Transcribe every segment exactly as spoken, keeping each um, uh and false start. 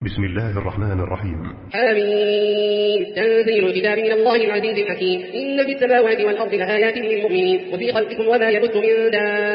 بسم الله الرحمن الرحيم. حميم. تنزيل الكتاب من الله العزيز الحكيم. إن في السماوات والأرض لآيات للمؤمنين وفي خلقكم وما يبث من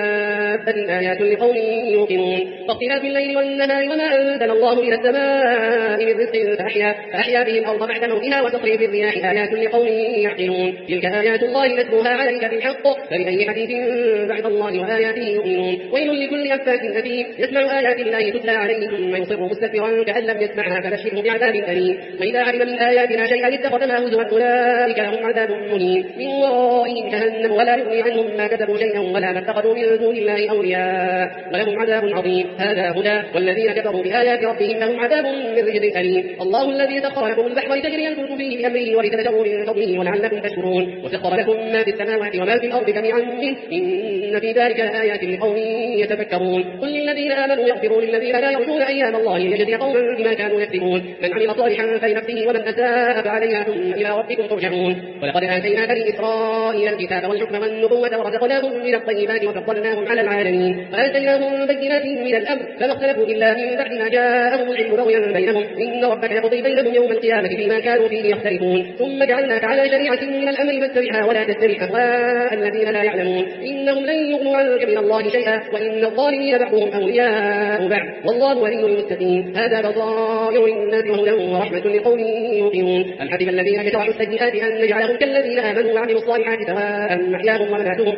دابة آيات لقوم يوقنون. واختلاف الليل والنهار وما أنزل الله من السماء من رزق فأحيا, فأحيا به الأرض بعد موتها وتصريف الرياح آيات لقوم يعقلون. تلك آيات الله نتلوها عليك بالحق فبأي حديث بعد الله وآياته يؤمنون. ويل لكل أفاك أثيم يسمع آيات الله تتلى عليه ثم يصر مستكبرا كأن لم يسمعها فبشره بعذاب أليم. وإذا علم من آياتنا شيئا اتخذها هزوا أولئك لهم عذاب مهين من ورائهم جهنم ولا يغني عنهم ما كسبوا شيئا ولا ما اتخذوا من دون الله أولياء ولهم عذاب عظيم. هذا هدى والذين كفروا بآيات ربهم لهم عذاب من رجز أليم. الله الذي سخر لكم البحر لتجري الفلك فيه بأمره ولتبتغوا من فضله ولعلكم تشكرون. وسخر لكم ما في السماوات وما في الأرض جميعا منه إن في ذلك آيات لقوم يتفكرون. قل للذين آمنوا يغفروا للذين لا يرجون أيام الله ليجزي قوما بما كانوا يكسبون. من عمل صالحا فلنفسه ومن أساء فعليها ثم إلى ربكم ترجعون. ولقد آتينا بني إسرائيل الكتاب والحكم والنبوة ورزقناهم من الطيبات وفضلناهم على العالمين وآتيناهم بينات من الأمر فما اختلفوا إلا من بعد ما جاءهم العلم بغيا بينهم إن ربك يقضي بينهم يوم القيامة فيما كانوا فيه يختلفون. ثم جعلناك على شريعة من الأمر فاتبعها ولا تتبع أهواء الذين لا يعلمون إنهم لن يغنوا عنك من الله شيئا وإن الظالمين بعضهم أولياء بعض والله ولي المتقين. هذا بصائر للناس وهدى ورحمة لقوم يوقنون. أم حسب الذين يجرحوا السيئات أن نجعلهم كالذين آمنوا وعملوا الصالحات سواء محياهم ومماتهم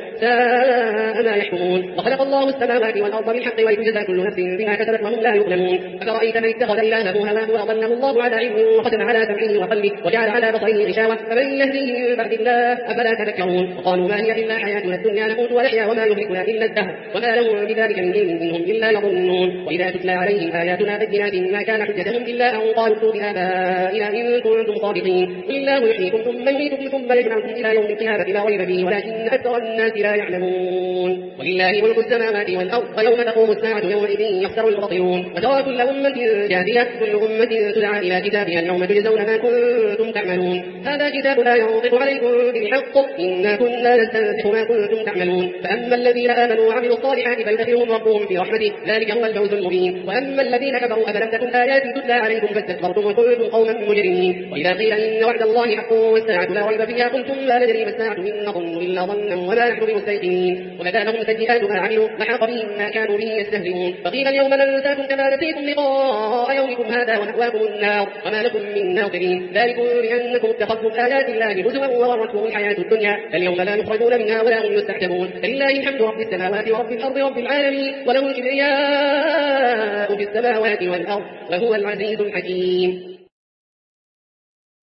ساء ما يحكمون. وخلق الله السماوات والأرض بالحق ولتجزى كل نفس بما كسبت وهم لا يظلمون. أفرأيت من اتخذ إلهه هواه وأضله الله على علم وختم على سمعه وقلبه وجعل على بصره غشاوة فمن يهديه من بعد الله أفلا تذكرون. وقالوا ما هي إلا حياتنا الدنيا نموت ونحيا وما يهلكنا إلا الدهر وما لهم بذلك من علم إنهم إلا يظنون. وإذا تتلى عليهم آياتنا بينات ما كان حجتهم إلا أن قالوا ائتوا بآبائنا إن كنتم صادقين. قل الله يحييكم ثم يميتكم ثم يجمعكم إلى يوم القيامة لا ريب فيه ولكن أكثر الناس لا يعلمون. ولله ملك السماوات والأرض ويوم تقوم الساعة يومئذ يخسر المبطلون. وترى كل أمة جاثية كل أمة تدعى إلى كتابها اليوم تجزون ما كنتم تعملون. هذا كتاب لا ينطق عليكم بالحق إنا كنا نستنسخ ما كنتم تعملون. فأما الذين آمنوا وعملوا الصالحات فيدخلهم ربهم في رحمته ذلك هو الفوز المبين. وأما الذين كفروا أفلم تكن آياتي تتلى عليكم فاستكبرتم وكنتم قوما مجرمين. وإذا قيل إن وعد الله حق والساعة لا ريب فيها قلتم لا ندري ما الساعة إن نظن إلا ظنا وما نحن بمستيقنين. وبدا لهم سيئات ما عملوا وحاق بهم ما كانوا به يستهزئون. فقيل اليوم ننساكم كما نسيتم لقاء يومكم هذا ونأواكم النار وما لكم من ناصرين. ذلكم بأنكم اتخذتم آيات الله هزوا وغرتكم الحياة الدنيا فاليوم لا يخرجون منها ولا هم يستحسبون. فلله الحمد رب السماوات ورب الأرض رب العالمين وله الكبرياء في السماوات والأرض وهو العزيز الحكيم.